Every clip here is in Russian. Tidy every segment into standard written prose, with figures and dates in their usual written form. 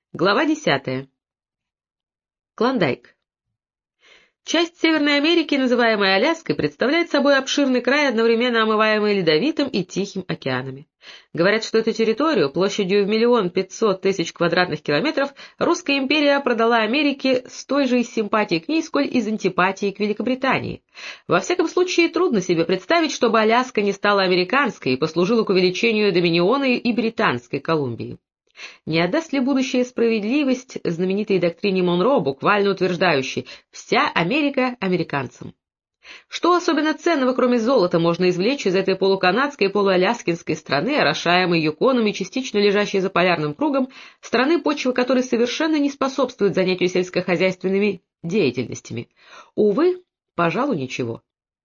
Глава 10. Клондайк. Часть Северной Америки, называемая Аляской, представляет собой обширный край, одновременно омываемый Ледовитым и Тихим океанами. Говорят, что эту территорию площадью в 1 500 000 квадратных километров Русская империя продала Америке с той же из симпатии к ней, сколь из антипатии к Великобритании. Во всяком случае, трудно себе представить, чтобы Аляска не стала американской и послужила к увеличению Доминиона и Британской Колумбии. Не отдаст ли будущая справедливость знаменитой доктрине Монро, буквально утверждающей «вся Америка американцам»? Что особенно ценного, кроме золота, можно извлечь из этой полуканадской и полуаляскинской страны, орошаемой Юконом и частично лежащей за полярным кругом, страны, почва которой совершенно не способствует занятию сельскохозяйственными деятельностями? Увы, пожалуй, ничего.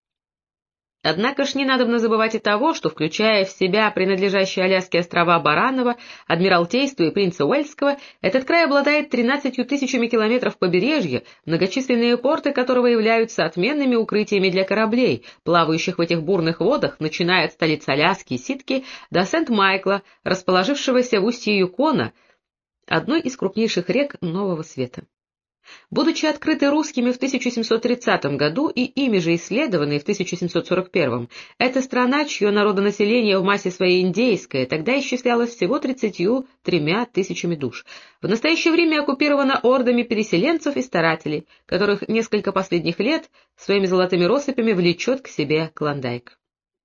Однако ж не надобно забывать и того, что, включая в себя принадлежащие Аляске острова Баранова, Адмиралтейства и Принца Уэльского, этот край обладает 13 000 километров побережья, многочисленные порты которого являются отменными укрытиями для кораблей, плавающих в этих бурных водах, начиная от столицы Аляски, Ситки, до Сент-Майкла, расположившегося в устье Юкона, одной из крупнейших рек Нового Света. Будучи открытой русскими в 1730 году и ими же исследованной в 1741, эта страна, чье народонаселение в массе своей индейское, тогда исчислялось всего 33 000 душ, в настоящее время оккупирована ордами переселенцев и старателей, которых несколько последних лет своими золотыми россыпями влечет к себе Клондайк.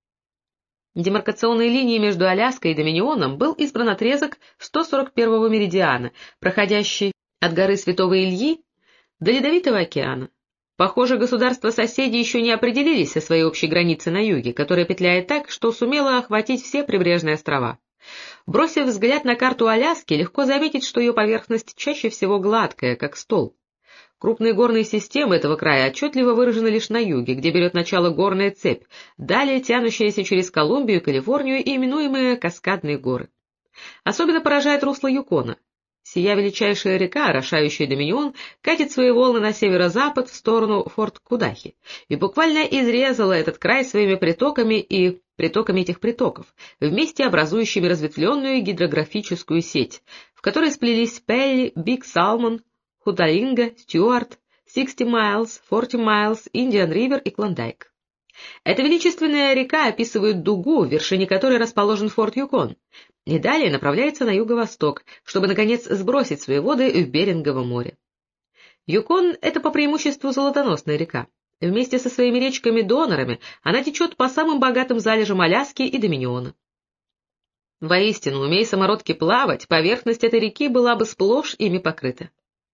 Демаркационной линией между Аляской и Доминионом был избран отрезок 141-го меридиана, проходящий от горы Святого Ильи до Ледовитого океана. Похоже, государства-соседи еще не определились со своей общей границей на юге, которая петляет так, что сумела охватить все прибрежные острова. Бросив взгляд на карту Аляски, легко заметить, что ее поверхность чаще всего гладкая, как стол. Крупные горные системы этого края отчетливо выражены лишь на юге, где берет начало горная цепь, далее тянущаяся через Колумбию и Калифорнию и именуемые Каскадные горы. Особенно поражает русло Юкона. Сия величайшая река, орошающая Доминион, катит свои волны на северо-запад в сторону Форт Кудахи и буквально изрезала этот край своими притоками и притоками этих притоков, вместе образующими разветвленную гидрографическую сеть, в которой сплелись Пелли, Биг Салмон, Хуталинга, Стюарт, 60 Майлз, 40 Майлз, Индиан Ривер и Клондайк. Эта величественная река описывает дугу, в вершине которой расположен форт Юкон, и далее направляется на юго-восток, чтобы, наконец, сбросить свои воды в Берингово море. Юкон — это по преимуществу золотоносная река. Вместе со своими речками-донорами она течет по самым богатым залежам Аляски и Доминиона. Воистину, умей самородки плавать, поверхность этой реки была бы сплошь ими покрыта.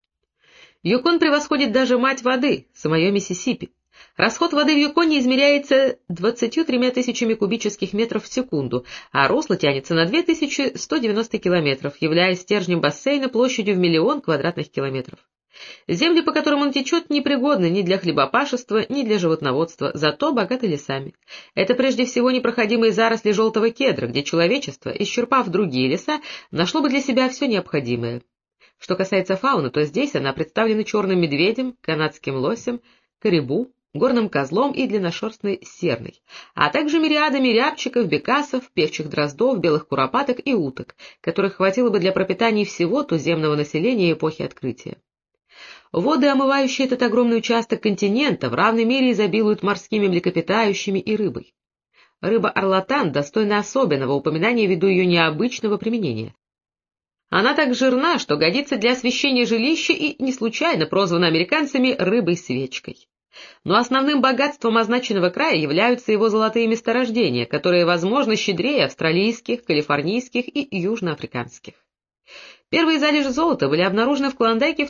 Юкон превосходит даже мать воды, самое Миссисипи. Расход воды в Юконе измеряется 23 000 кубических метров в секунду, а русло тянется на 2190 километров, являясь стержнем бассейна площадью в 1 000 000 квадратных километров. Земли, по которым он течет, непригодны ни для хлебопашества, ни для животноводства, зато богаты лесами. Это прежде всего непроходимые заросли желтого кедра, где человечество, исчерпав другие леса, нашло бы для себя все необходимое. Что касается фауны, то здесь она представлена черным медведем, канадским лосем, карибу, горным козлом и длинношерстной серной, а также мириадами рябчиков, бекасов, певчих дроздов, белых куропаток и уток, которых хватило бы для пропитания всего туземного населения эпохи открытия. Воды, омывающие этот огромный участок континента, в равной мере изобилуют морскими млекопитающими и рыбой. Рыба-орлатан достойна особенного упоминания ввиду ее необычного применения. Она так жирна, что годится для освещения жилища и не случайно прозвана американцами рыбой-свечкой. Но основным богатством означенного края являются его золотые месторождения, которые, возможно, щедрее австралийских, калифорнийских и южноафриканских. Первые залежи золота были обнаружены в Клондайке в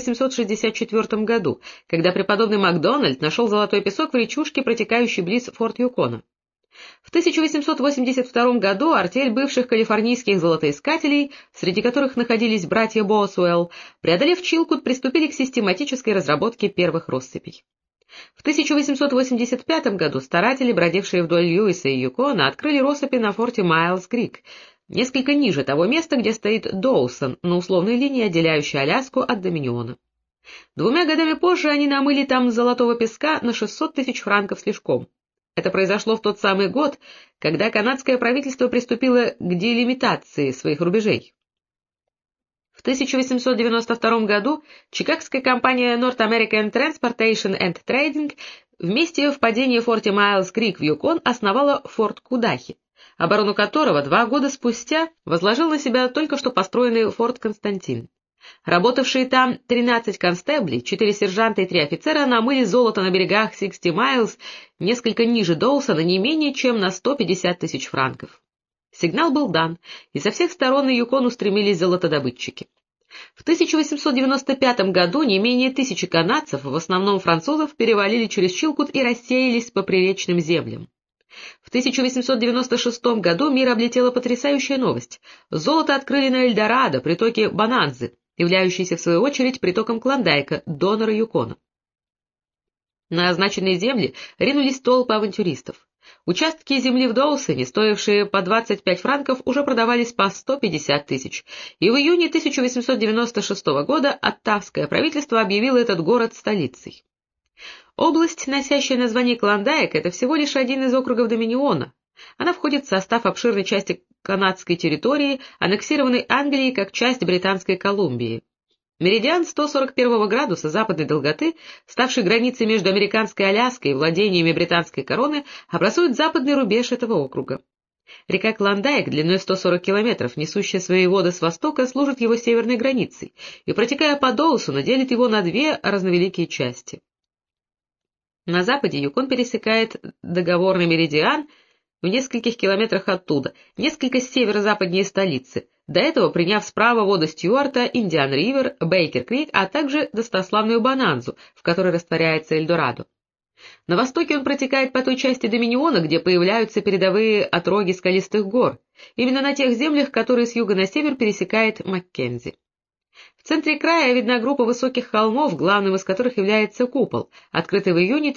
1864 году, когда преподобный Макдональд нашел золотой песок в речушке, протекающей близ форт Юкона. В 1882 году артель бывших калифорнийских золотоискателей, среди которых находились братья Боусуэлл, преодолев Чилкут, приступили к систематической разработке первых россыпей. В 1885 году старатели, бродившие вдоль Льюиса и Юкона, открыли россыпи на форте Майлз-Крик, несколько ниже того места, где стоит Доусон, на условной линии, отделяющей Аляску от Доминиона. 2 годами позже они намыли там золотого песка на 600 000 франков слишком. Это произошло в тот самый год, когда канадское правительство приступило к делимитации своих рубежей. В 1892 году чикагская компания North American Transportation and Trading в месте впадения в форте Майлз-Крик в Юкон основала форт Кудахи, оборону которого 2 года спустя возложил на себя только что построенный форт Константин. Работавшие там 13 констеблей, 4 сержанта и 3 офицера намыли золото на берегах 60 Майлз несколько ниже Доусона не менее чем на 150 тысяч франков. Сигнал был дан, и со всех сторон на Юкон устремились золотодобытчики. В 1895 году не менее 1000 канадцев, в основном французов, перевалили через Чилкут и рассеялись по приречным землям. В 1896 году мир облетела потрясающая новость. Золото открыли на Эльдорадо, притоке Бонанзы, являющейся в свою очередь притоком Клондайка, донора Юкона. На означенные земли ринулись толпы авантюристов. Участки земли в Доусоне, стоившие по 25 франков, уже продавались по 150 тысяч, и в июне 1896 года оттавское правительство объявило этот город столицей. Область, носящая название Клондайк, это всего лишь один из округов Доминиона. Она входит в состав обширной части канадской территории, аннексированной Англией как часть Британской Колумбии. Меридиан 141 градуса западной долготы, ставший границей между американской Аляской и владениями британской короны, образует западный рубеж этого округа. Река Клондайк длиной 140 километров, несущая свои воды с востока, служит его северной границей и, протекая по Доусону, делит его на 2 разновеликие части. На западе Юкон пересекает договорный меридиан в нескольких километрах оттуда, несколько северо-западнее столицы, до этого приняв справа воды Стюарта, Индиан-Ривер, Бейкер-Крик, а также достославную Бонанзу, в которой растворяется Эльдорадо. На востоке он протекает по той части Доминиона, где появляются передовые отроги скалистых гор, именно на тех землях, которые с юга на север пересекает Маккензи. В центре края видна группа высоких холмов, главным из которых является купол, открытый в июне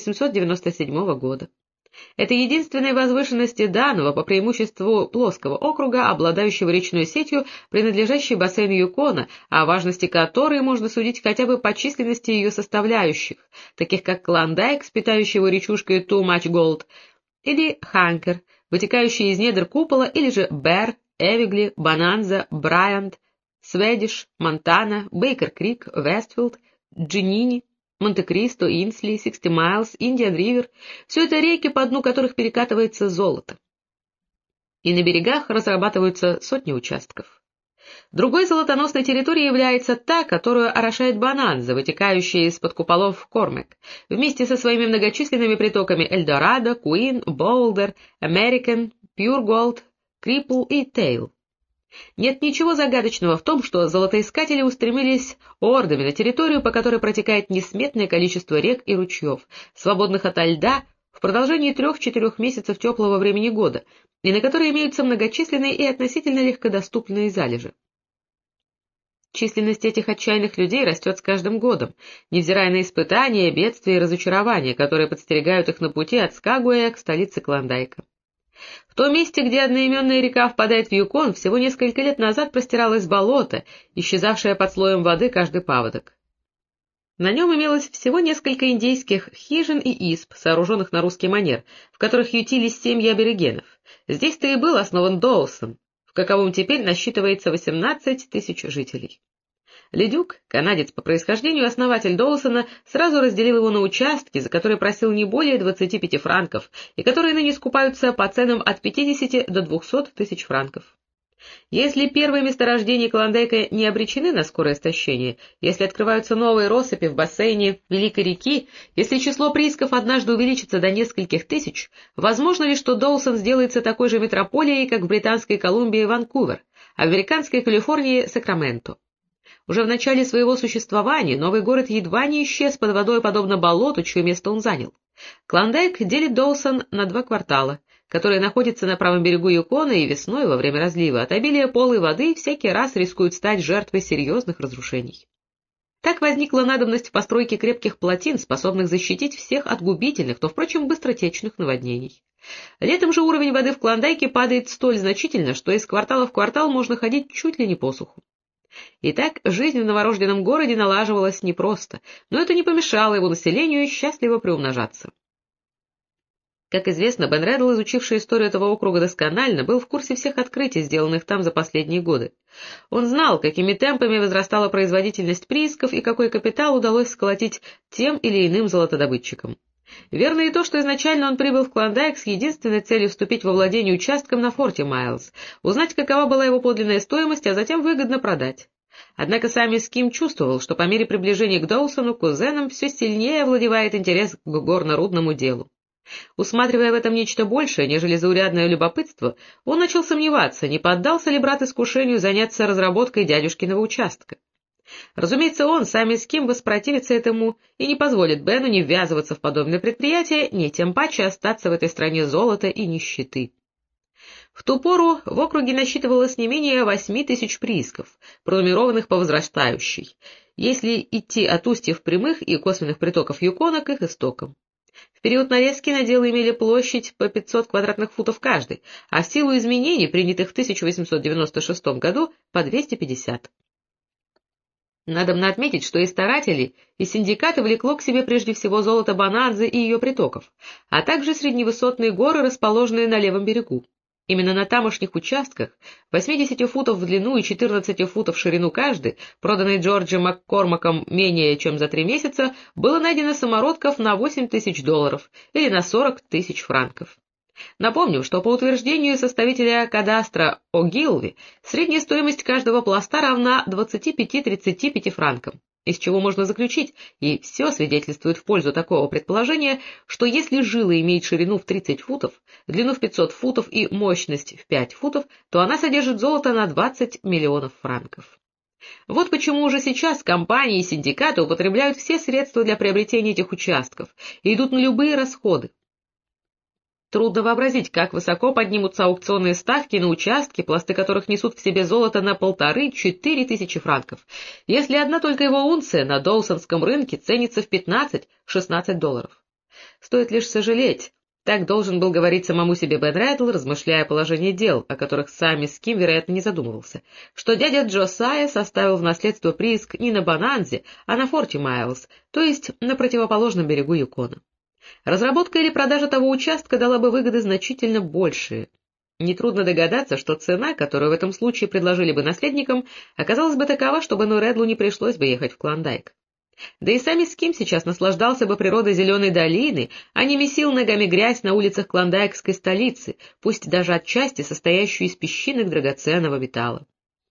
1897 года. Это единственная возвышенность данного по преимуществу плоского округа, обладающего речной сетью, принадлежащей бассейну Юкона, о важности которой можно судить хотя бы по численности ее составляющих, таких как Клондайк с питающей его речушкой Too Much Gold, или Ханкер, вытекающий из недр купола, или же Бэр, Эвигли, Бонанза, Брайант, Сведиш, Монтана, Бейкер-Крик, Вестфилд, Джинини, Монте-Кристо, Инсли, 60 Майлз, Индиан-Ривер — все это реки, по дну которых перекатывается золото. И на берегах разрабатываются сотни участков. Другой золотоносной территорией является та, которую орошает Бонанза, вытекающая из-под куполов Кормек, вместе со своими многочисленными притоками Эльдорадо, Куин, Боулдер, Американ, Пьюр-Голд, Крипл и Тейл. Нет ничего загадочного в том, что золотоискатели устремились ордами на территорию, по которой протекает несметное количество рек и ручьев, свободных ото льда в продолжении 3-4 месяцев теплого времени года, и на которой имеются многочисленные и относительно легкодоступные залежи. Численность этих отчаянных людей растет с каждым годом, невзирая на испытания, бедствия и разочарования, которые подстерегают их на пути от Скагуэя к столице Клондайка. В том месте, где одноименная река впадает в Юкон, всего несколько лет назад простиралось болото, исчезавшее под слоем воды каждый паводок. На нем имелось всего несколько индейских хижин и изб, сооруженных на русский манер, в которых ютились семьи аборигенов. Здесь-то и был основан Доусон, в каковом теперь насчитывается 18 тысяч жителей. Ледюк, канадец по происхождению, основатель Доусона, сразу разделил его на участки, за которые просил не более 25 франков, и которые ныне скупаются по ценам от 50 до 200 тысяч франков. Если первые месторождения Клондайка не обречены на скорое истощение, если открываются новые россыпи в бассейне Великой реки, если число приисков однажды увеличится до нескольких тысяч, возможно ли, что Доусон сделается такой же метрополией, как в Британской Колумбии Ванкувер, а в Американской Калифорнии Сакраменто? Уже в начале своего существования новый город едва не исчез под водой, подобно болоту, чье место он занял. Клондайк делит Доусон на 2 квартала, которые находятся на правом берегу Юкона, и весной, во время разлива, от обилия полой воды всякий раз рискуют стать жертвой серьезных разрушений. Так возникла надобность в постройке крепких плотин, способных защитить всех от губительных, но, впрочем, быстротечных наводнений. Летом же уровень воды в Клондайке падает столь значительно, что из квартала в квартал можно ходить чуть ли не по суху. Итак, жизнь в новорожденном городе налаживалась непросто, но это не помешало его населению счастливо приумножаться. Как известно, Бен Реддл, изучивший историю этого округа досконально, был в курсе всех открытий, сделанных там за последние годы. Он знал, какими темпами возрастала производительность приисков и какой капитал удалось сколотить тем или иным золотодобытчикам. Верно и то, что изначально он прибыл в Клондайк с единственной целью вступить во владение участком на форте Майлз, узнать, какова была его подлинная стоимость, а затем выгодно продать. Однако сам Ским чувствовал, что по мере приближения к Доусону кузенам все сильнее овладевает интерес к горно-рудному делу. Усматривая в этом нечто большее, нежели заурядное любопытство, он начал сомневаться, не поддался ли брат искушению заняться разработкой дядюшкиного участка. Разумеется, он, сам Ским, воспротивится этому и не позволит Бену ни ввязываться в подобное предприятие, ни тем паче остаться в этой стране золота и нищеты. В ту пору в округе насчитывалось не менее 8000 приисков, пронумерованных по возрастающей, если идти от устьев прямых и косвенных притоков Юкона к их истокам. В период нарезки наделы имели площадь по 500 квадратных футов каждый, а в силу изменений, принятых в 1896 году, по 250. Надобно отметить, что и старатели, и синдикаты влекло к себе прежде всего золото Бонанзы и ее притоков, а также средневысотные горы, расположенные на левом берегу. Именно на тамошних участках, 80 футов в длину и 14 футов в ширину каждый, проданный Джорджем Маккормаком менее чем за 3 месяца, было найдено самородков на $8000 или на 40 000 франков. Напомним, что по утверждению составителя кадастра О'Гилви, средняя стоимость каждого пласта равна 25-35 франкам, из чего можно заключить, и все свидетельствует в пользу такого предположения, что если жила имеет ширину в 30 футов, длину в 500 футов и мощность в 5 футов, то она содержит золото на 20 миллионов франков. Вот почему уже сейчас компании и синдикаты употребляют все средства для приобретения этих участков и идут на любые расходы. Трудно вообразить, как высоко поднимутся аукционные ставки на участки, пласты которых несут в себе золото на 1500–4 тысячи франков, если одна только его унция на доусонском рынке ценится в $15–16. Стоит лишь сожалеть, так должен был говорить самому себе Бен Реддл, размышляя о положении дел, о которых сам Ским, вероятно, не задумывался, что дядя Джосайя составил в наследство прииск не на Бонанзе, а на форте Майлз, то есть на противоположном берегу Юкона. Разработка или продажа того участка дала бы выгоды значительно большие. Нетрудно догадаться, что цена, которую в этом случае предложили бы наследникам, оказалась бы такова, что Бену Реддлу не пришлось бы ехать в Клондайк. Да и сам Ским сейчас наслаждался бы природой Зеленой долины, а не месил ногами грязь на улицах клондайкской столицы, пусть даже отчасти состоящую из песчинок драгоценного металла.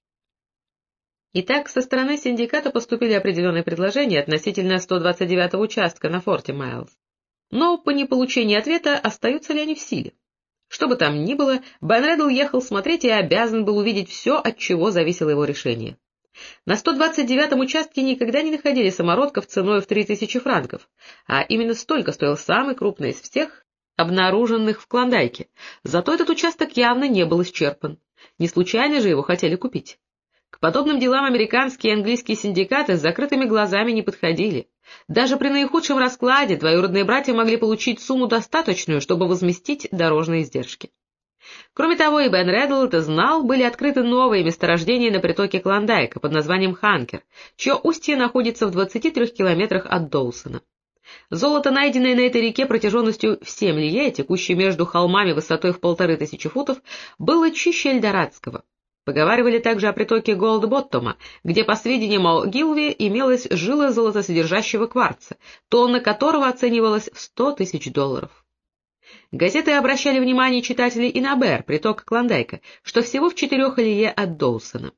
Итак, со стороны синдиката поступили определенные предложения относительно 129-го участка на форте Майлз. Но по неполучении ответа остаются ли они в силе? Что бы там ни было, Бен Реддл ехал смотреть и обязан был увидеть все, от чего зависело его решение. На 129-м участке никогда не находили самородков ценой в 3000 франков, а именно столько стоил самый крупный из всех обнаруженных в Клондайке. Зато этот участок явно не был исчерпан. Не случайно же его хотели купить. К подобным делам американские и английские синдикаты с закрытыми глазами не подходили. Даже при наихудшем раскладе двоюродные братья могли получить сумму достаточную, чтобы возместить дорожные издержки. Кроме того, и Бен Реддл это знал, были открыты новые месторождения на притоке Клондайка под названием Ханкер, чье устье находится в 23 километрах от Доусона. Золото, найденное на этой реке протяженностью в 7 лье, текущей между холмами высотой в 1500 футов, было чище эльдорадского. Поговаривали также о притоке Голд-Боттома, где, по сведениям О'Гилви, имелась жила золотосодержащего кварца, тонна которого оценивалась в $100 000. Газеты обращали внимание читателей и на Бэр, приток Клондайка, что всего в 4 лье от Доусона.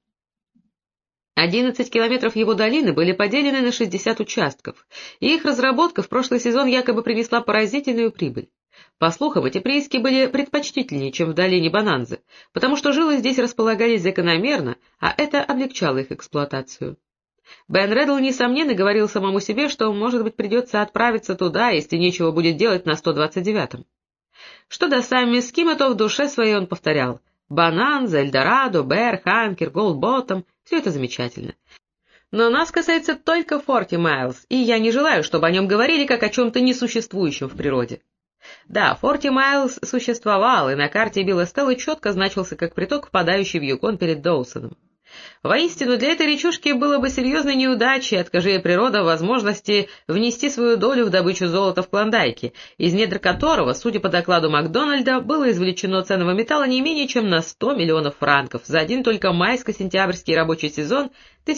11 километров его долины были поделены на 60 участков, и их разработка в прошлый сезон якобы принесла поразительную прибыль. По слухам, эти прииски были предпочтительнее, чем в долине Бонанзы, потому что жилы здесь располагались закономерно, а это облегчало их эксплуатацию. Бен Реддл, несомненно, говорил самому себе, что, может быть, придется отправиться туда, если нечего будет делать на 129-м. Что до Самми Скима, то в душе своей он повторял: Бонанза, Эльдорадо, Бэр, Ханкер, Голд-Боттом — все это замечательно. Но нас касается только форте Майлз, и я не желаю, чтобы о нем говорили как о чем-то несуществующем в природе. Да, форте Майлз существовал, и на карте Билла Стеллы четко значился как приток, впадающий в Юкон перед Доусоном. Воистину, для этой речушки было бы серьезной неудачей, откажи природа в возможности внести свою долю в добычу золота в Клондайке, из недр которого, судя по докладу Макдональда, было извлечено ценного металла не менее чем на 100 миллионов франков за один только майско-сентябрьский рабочий сезон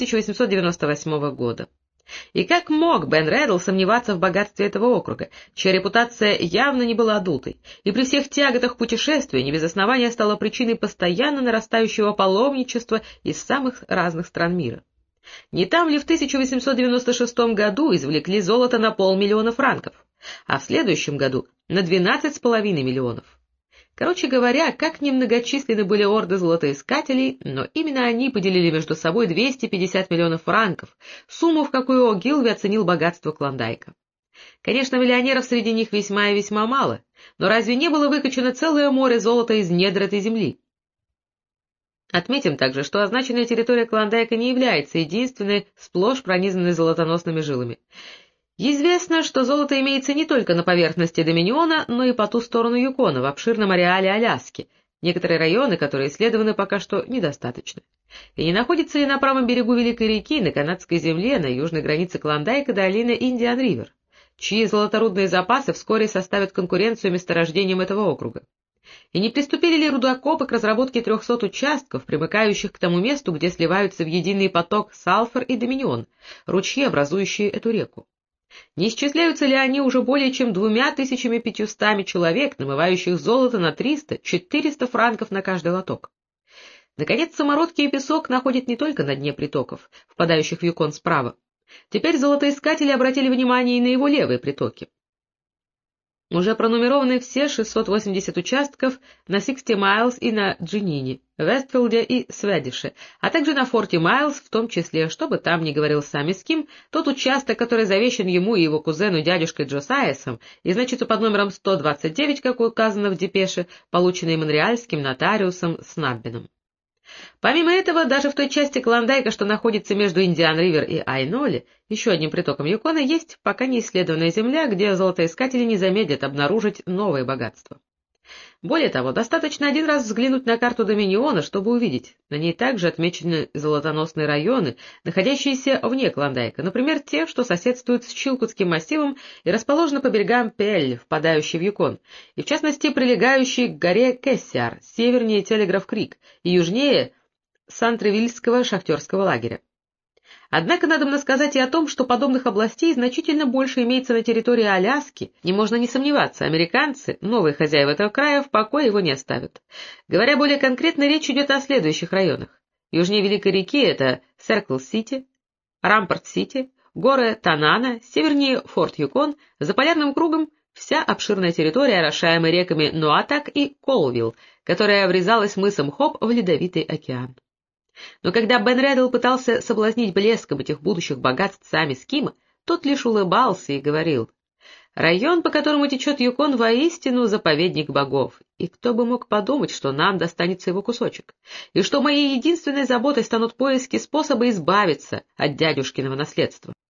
1898 года. И как мог Бен Реддл сомневаться в богатстве этого округа, чья репутация явно не была дутой, и при всех тяготах путешествия не без основания стала причиной постоянно нарастающего паломничества из самых разных стран мира? Не там ли в 1896 году извлекли золото на 500 000 франков, а в следующем году на 12,5 миллионов? Короче говоря, как немногочисленны были орды золотоискателей, но именно они поделили между собой 250 миллионов франков, сумму, в какую О'Гилви оценил богатство Клондайка. Конечно, миллионеров среди них весьма и весьма мало, но разве не было выкачано целое море золота из недр этой земли? Отметим также, что означенная территория Клондайка не является единственной сплошь пронизанной золотоносными жилами. Известно, что золото имеется не только на поверхности Доминиона, но и по ту сторону Юкона, в обширном ареале Аляски, некоторые районы, которые исследованы пока что недостаточно. И не находится ли на правом берегу Великой реки, на канадской земле, на южной границе Клондайка долина Индиан-Ривер, чьи золоторудные запасы вскоре составят конкуренцию месторождениям этого округа? И не приступили ли рудокопы к разработке 300 участков, примыкающих к тому месту, где сливаются в единый поток Салфер и Доминион, ручьи, образующие эту реку? Не исчисляются ли они уже более чем 2500 человек, намывающих золото на 300-400 франков на каждый лоток? Наконец, самородки и песок находят не только на дне притоков, впадающих в Юкон справа. Теперь золотоискатели обратили внимание и на его левые притоки. Уже пронумерованы все 680 участков на 60 Майлз и на Джинине, Вестфилде и Сведише, а также на Форти Майлз, в том числе, что бы там ни говорил сам Эским, тот участок, который завещан ему и его кузену дядюшкой Джосайесом и значится под номером 129, как указано в депеше, полученной монреальским нотариусом Снаббином. Помимо этого, даже в той части Клондайка, что находится между Индиан-Ривер и Айноли, еще одним притоком Юкона, есть пока не исследованная земля, где золотоискатели не замедлят обнаружить новые богатства. Более того, достаточно один раз взглянуть на карту Доминиона, чтобы увидеть, на ней также отмечены золотоносные районы, находящиеся вне Клондайка, например, те, что соседствуют с Чилкотским массивом и расположены по берегам Пель, впадающей в Юкон, и в частности прилегающие к горе Кэссиар, севернее Телеграф-Крик и южнее Сантревильского шахтерского лагеря. Однако надо сказать и о том, что подобных областей значительно больше имеется на территории Аляски, и можно не сомневаться, американцы, новые хозяева этого края, в покое его не оставят. Говоря более конкретно, речь идет о следующих районах. Южнее Великой реки это Серкл-Сити, Рампорт-Сити, горы Танана, севернее Форт-Юкон, за полярным кругом вся обширная территория, орошаемая реками Нуатак и Колвилл, которая врезалась мысом Хоп в Ледовитый океан. Но когда Бен Реддл пытался соблазнить блеском этих будущих богатств сами Скима, тот лишь улыбался и говорил: «Район, по которому течет Юкон, воистину заповедник богов, и кто бы мог подумать, что нам достанется его кусочек, и что моей единственной заботой станут поиски способа избавиться от дядюшкиного наследства».